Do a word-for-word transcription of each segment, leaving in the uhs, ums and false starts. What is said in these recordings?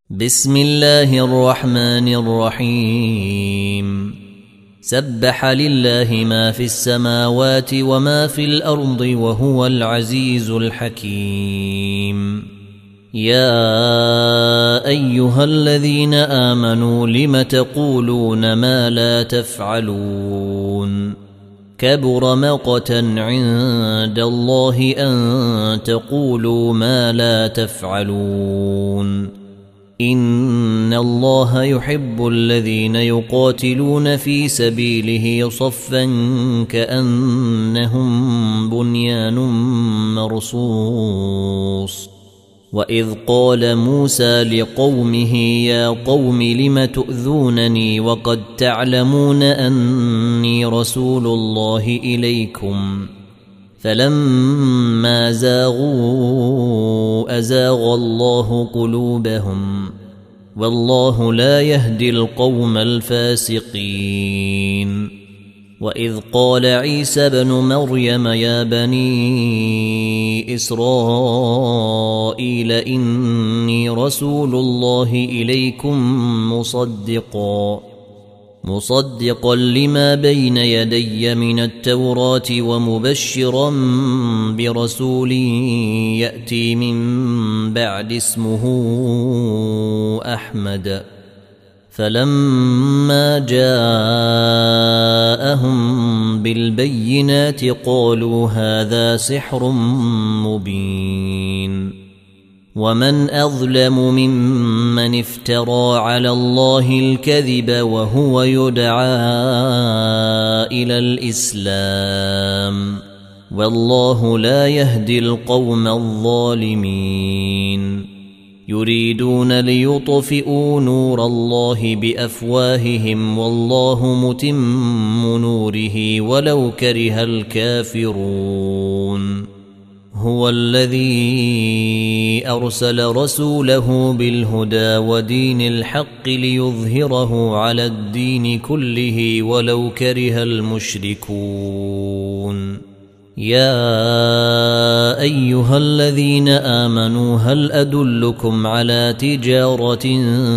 بسم الله الرحمن الرحيم سبح لله ما في السماوات وما في الأرض وهو العزيز الحكيم. يا أيها الذين آمنوا لم تقولون ما لا تفعلون كبر مقتا عند الله أن تقولوا ما لا تفعلون. إن الله يحب الذين يقاتلون في سبيله صفا كأنهم بنيان مرصوص. وإذ قال موسى لقومه يا قوم لم تؤذونني وقد تعلمون أني رسول الله إليكم فلما زاغوا أزاغ الله قلوبهم والله لا يهدي القوم الفاسقين. وإذ قال عيسى بن مريم يا بني إسرائيل إني رسول الله إليكم مصدقا مصدقا لما بين يدي من التوراة ومبشرا برسول يأتي من بعد اسمه أحمد. فلما جاءهم بالبينات قالوا هذا سحر مبين. ومن أظلم ممن افترى على الله الكذب وهو يدعى إلى الإسلام والله لا يهدي القوم الظالمين. يريدون ليطفئوا نور الله بأفواههم والله متم نوره ولو كره الكافرون. هو الذي أرسل رسوله بالهدى ودين الحق ليظهره على الدين كله ولو كره المشركون. يا أيها الذين آمنوا هل أدلكم على تجارة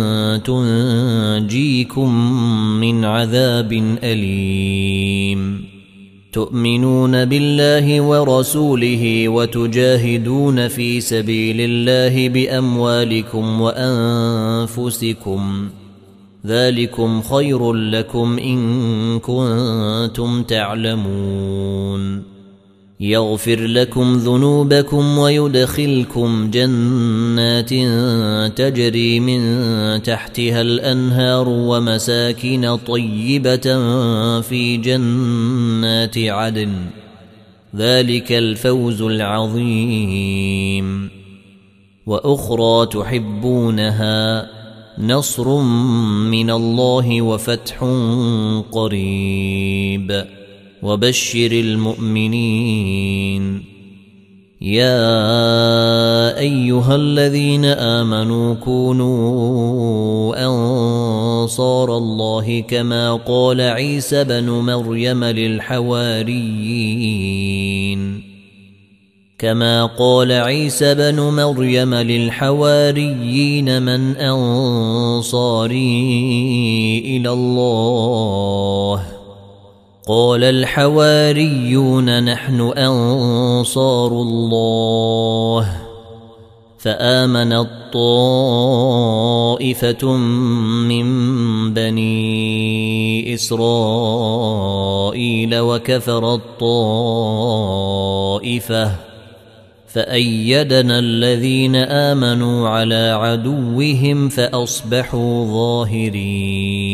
تنجيكم من عذاب أليم تؤمنون بالله ورسوله وتجاهدون في سبيل الله بأموالكم وأنفسكم ذلكم خير لكم إن كنتم تعلمون. يغفر لكم ذنوبكم ويدخلكم جنات تجري من تحتها الأنهار ومساكن طيبة في جنات عدن ذلك الفوز العظيم. وأخرى تحبونها نصر من الله وفتح قريب وبشر المؤمنين. يا أيها الذين آمنوا كونوا أنصار الله كما قال عيسى بن مريم للحواريين كما قال عيسى بن مريم للحواريين من أنصاري إلى الله قال الحواريون نحن أنصار الله. فآمنت طائفة من بني إسرائيل وكفرت طائفة فأيدنا الذين آمنوا على عدوهم فأصبحوا ظاهرين.